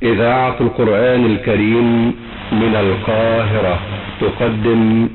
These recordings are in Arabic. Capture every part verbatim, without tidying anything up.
إذاعة القرآن الكريم من القاهرة تقدم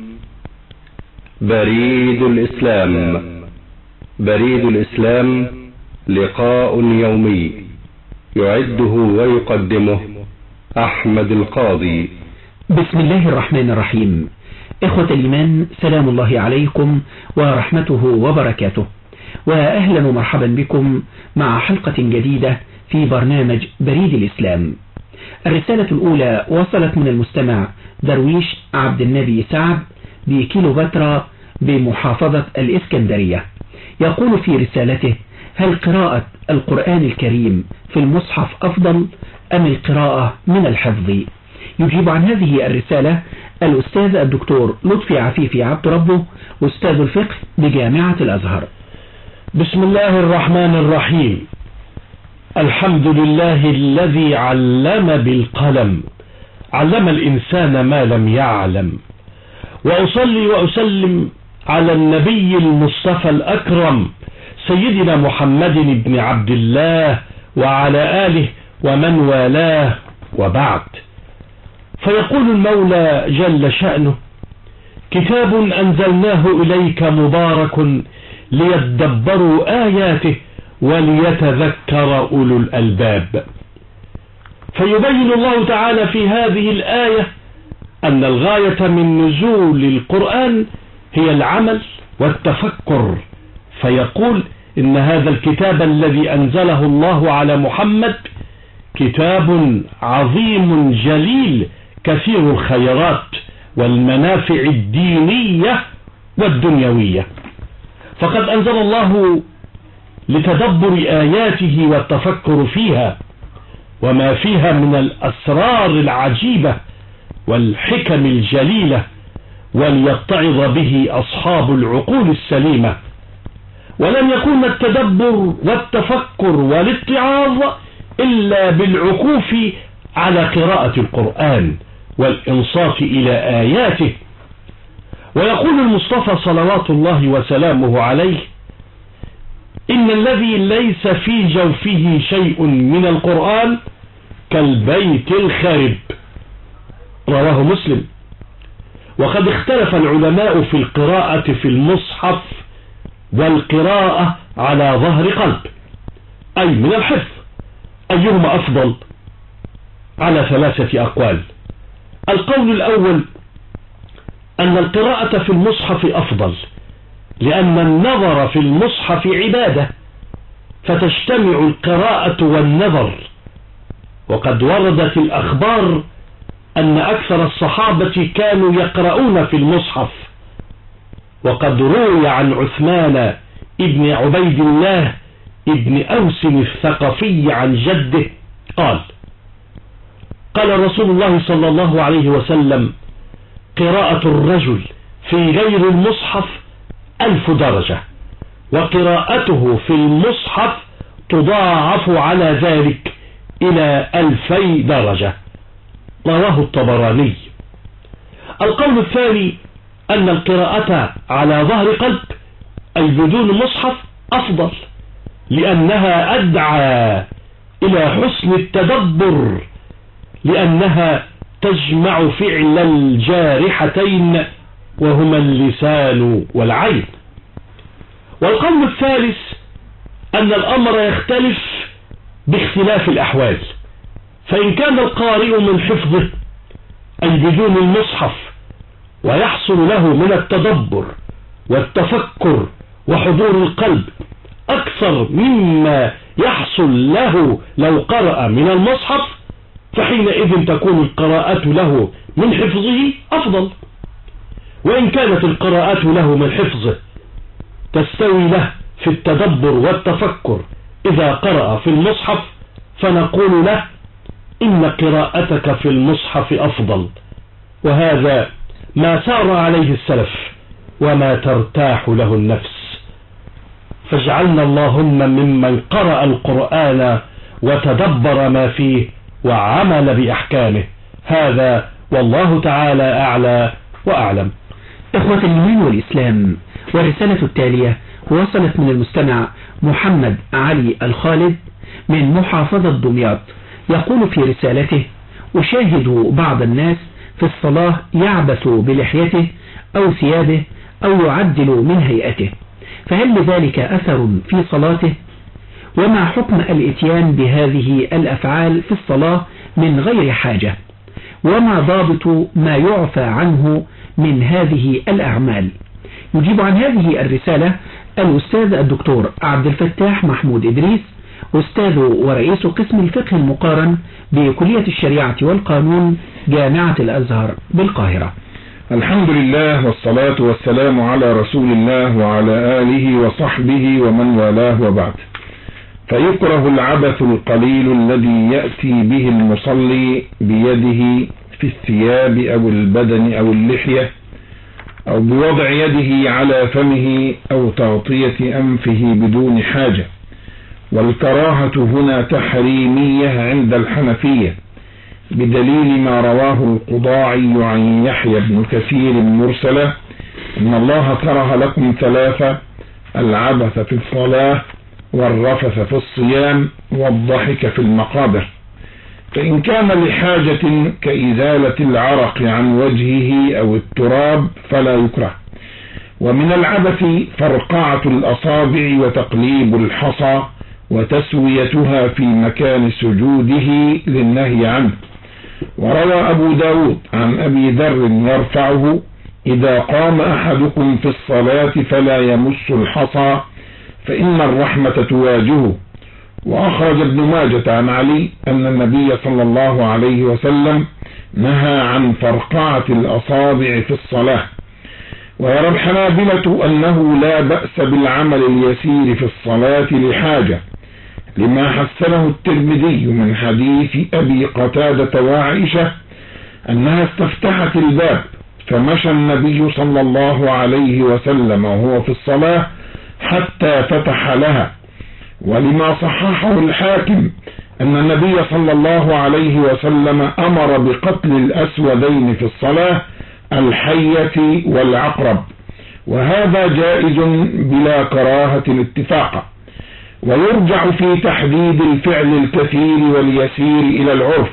بريد الإسلام. بريد الإسلام لقاء يومي يعده ويقدمه أحمد القاضي. بسم الله الرحمن الرحيم. إخوة الإيمان، سلام الله عليكم ورحمته وبركاته، وأهلا ومرحبا بكم مع حلقة جديدة في برنامج بريد الإسلام. الرسالة الأولى وصلت من المستمع درويش عبد النبي سعد بكيلوباترا بمحافظة الإسكندرية. يقول في رسالته: هل قراءة القرآن الكريم في المصحف أفضل أم القراءة من الحفظ؟ يجيب عن هذه الرسالة الأستاذ الدكتور لطفي عفيفي عبد ربه، أستاذ الفقه بجامعة الأزهر. بسم الله الرحمن الرحيم. الحمد لله الذي علم بالقلم، علم الإنسان ما لم يعلم، وأصلي وأسلم على النبي المصطفى الأكرم سيدنا محمد بن عبد الله وعلى آله ومن والاه، وبعد. فيقول المولى جل شأنه: كتاب أنزلناه إليك مبارك ليدبروا آياته وليتذكر أولو الألباب. فيبين الله تعالى في هذه الآية أن الغاية من نزول القرآن هي العمل والتفكر، فيقول: إن هذا الكتاب الذي أنزله الله على محمد كتاب عظيم جليل كثير الخيرات والمنافع الدينية والدنيوية، فقد أنزل الله لتدبر آياته والتفكر فيها وما فيها من الأسرار العجيبة والحكم الجليلة، وليتعظ به أصحاب العقول السليمة. ولن يكون التدبر والتفكر والاتعاظ إلا بالعكوف على قراءة القرآن والإنصات إلى آياته. ويقول المصطفى صلوات الله وسلامه عليه: إن الذي ليس في جوفه شيء من القرآن كالبيت الخارب، رواه مسلم. وقد اختلف العلماء في القراءة في المصحف والقراءة على ظهر قلب، أي من الحفظ، أيهما أفضل، على ثلاثة أقوال. القول الأول أن القراءة في المصحف أفضل، لأن النظر في المصحف عبادة، فتجتمع القراءة والنظر. وقد وردت الأخبار أن أكثر الصحابة كانوا يقرؤون في المصحف. وقد روي عن عثمان ابن عبيد الله ابن أوس الثقفي عن جده قال: قال رسول الله صلى الله عليه وسلم: قراءة الرجل في غير المصحف ألف درجة، وقراءته في المصحف تضاعف على ذلك إلى ألفي درجة، رواه الطبراني. القول الثاني أن القراءة على ظهر قلب، أي بدون مصحف، أفضل، لأنها أدعى إلى حسن التدبر، لأنها تجمع فعل الجارحتين وهما اللسان والعين. والقول الثالث أن الأمر يختلف باختلاف الأحوال، فإن كان القارئ من حفظه، أي بدون المصحف، ويحصل له من التدبر والتفكر وحضور القلب أكثر مما يحصل له لو قرأ من المصحف، فحينئذ تكون القراءة له من حفظه أفضل. وإن كانت القراءة له من حفظه تستوي له في التدبر والتفكر إذا قرأ في المصحف، فنقول له: إن قراءتك في المصحف أفضل، وهذا ما سار عليه السلف وما ترتاح له النفس. فاجعلنا اللهم ممن قرأ القرآن وتدبر ما فيه وعمل بأحكامه. هذا والله تعالى أعلى وأعلم. إخوة الإيمان والإسلام، والرسالة التالية وصلت من المستمع محمد علي الخالد من محافظة دمياط. يقول في رسالته: أشاهد بعض الناس في الصلاة يعبث بلحيته أو ثيابه أو يعدل من هيئته، فهل لذلك أثر في صلاته؟ وما حكم الاتيان بهذه الأفعال في الصلاة من غير حاجة؟ وما ضابط ما يعفى عنه من هذه الأعمال؟ يجيب عن هذه الرسالة الأستاذ الدكتور عبد الفتاح محمود إدريس، أستاذ ورئيس قسم الفقه المقارن بكلية الشريعة والقانون جامعة الأزهر بالقاهرة. الحمد لله والصلاة والسلام على رسول الله وعلى آله وصحبه ومن والاه، وبعد. فيكره العبث القليل الذي يأتي به المصلي بيده في الثياب أو البدن أو اللحية، أو بوضع يده على فمه أو تغطية أنفه بدون حاجة. والكراهة هنا تحريمية عند الحنفية بدليل ما رواه القضاعي عن يحيى بن كثير مرسلة: إن الله كره لكم ثلاثة: العبث في الصلاة، والرفث في الصيام، والضحك في المقابر. فإن كان لحاجة كإزالة العرق عن وجهه أو التراب فلا يكره. ومن العبث فرقعة الأصابع وتقليب الحصى وتسويتها في مكان سجوده للنهي عنه. وروى أبو داود عن أبي ذر يرفعه: إذا قام أحدكم في الصلاة فلا يمس الحصى فإن الرحمة تواجهه. وأخرج ابن ماجة عن علي أن النبي صلى الله عليه وسلم نهى عن فرقعة الأصابع في الصلاة. ويرى الحنابلة أنه لا بأس بالعمل اليسير في الصلاة لحاجة، لما حسنه الترمذي من حديث أبي قتادة وعائشة أنها استفتحت الباب فمشى النبي صلى الله عليه وسلم وهو في الصلاة حتى فتح لها. ولما صححه الحاكم أن النبي صلى الله عليه وسلم أمر بقتل الأسودين في الصلاة: الحية والعقرب، وهذا جائز بلا كراهة اتفاقا. ويرجع في تحديد الفعل الكثير واليسير إلى العرف،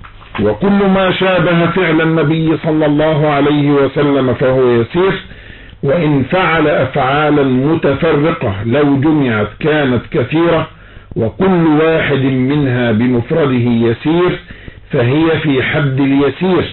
وكل ما شابه فعل النبي صلى الله عليه وسلم فهو يسير، وإن فعل أفعالا متفرقة لو جمعت كانت كثيرة، وكل واحد منها بمفرده يسير فهي في حد اليسير،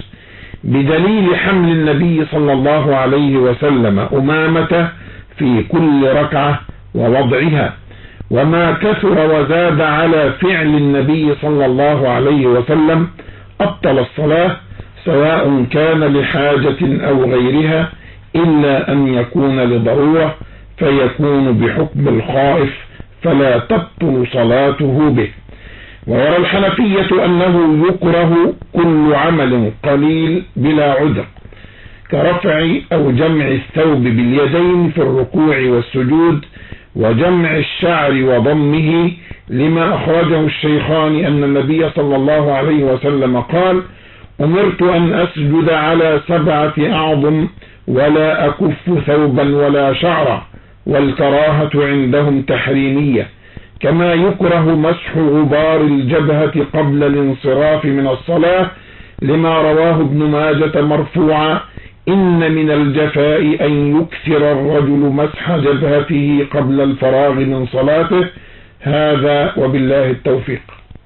بدليل حمل النبي صلى الله عليه وسلم أمامة في كل ركعة ووضعها. وما كثر وزاد على فعل النبي صلى الله عليه وسلم أبطل الصلاة، سواء كان لحاجة أو غيرها، إلا أن يكون لضرورة فيكون بحكم الخائف فلا تبطل صلاته به. ويرى الحنفية أنه يكره كل عمل قليل بلا عذر، كرفع أو جمع الثوب باليدين في الركوع والسجود، وجمع الشعر وضمه، لما أخرجه الشيخان أن النبي صلى الله عليه وسلم قال: أمرت أن أسجد على سبعة أعظم ولا أكف ثوبا ولا شعرا. والكراهة عندهم تحريمية، كما يكره مسح غبار الجبهة قبل الانصراف من الصلاة، لما رواه ابن ماجة مرفوعا: إن من الجفاء أن يكثر الرجل مسح جبهته قبل الفراغ من صلاته. هذا وبالله التوفيق.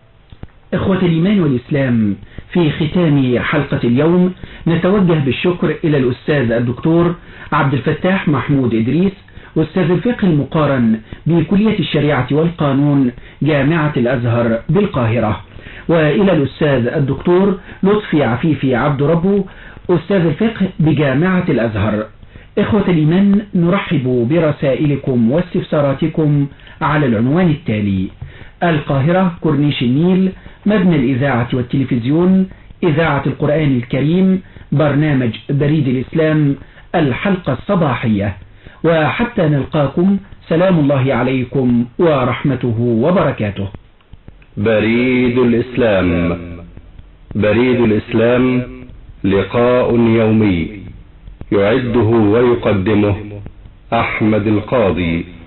إخوة الإيمان والإسلام، في ختام حلقة اليوم نتوجه بالشكر إلى الأستاذ الدكتور عبد الفتاح محمود إدريس، أستاذ الفقه المقارن بكلية الشريعة والقانون جامعة الأزهر بالقاهرة، وإلى الأستاذ الدكتور لطفي عفيفي عبد ربه، أستاذ الفقه بجامعة الأزهر. إخوة الإيمان، نرحب برسائلكم واستفساراتكم على العنوان التالي: القاهرة، كورنيش النيل، مبنى الإذاعة والتلفزيون، إذاعة القرآن الكريم، برنامج بريد الإسلام، الحلقة الصباحية. وحتى نلقاكم، سلام الله عليكم ورحمته وبركاته. بريد الإسلام. بريد الإسلام لقاء يومي يعده ويقدمه أحمد القاضي.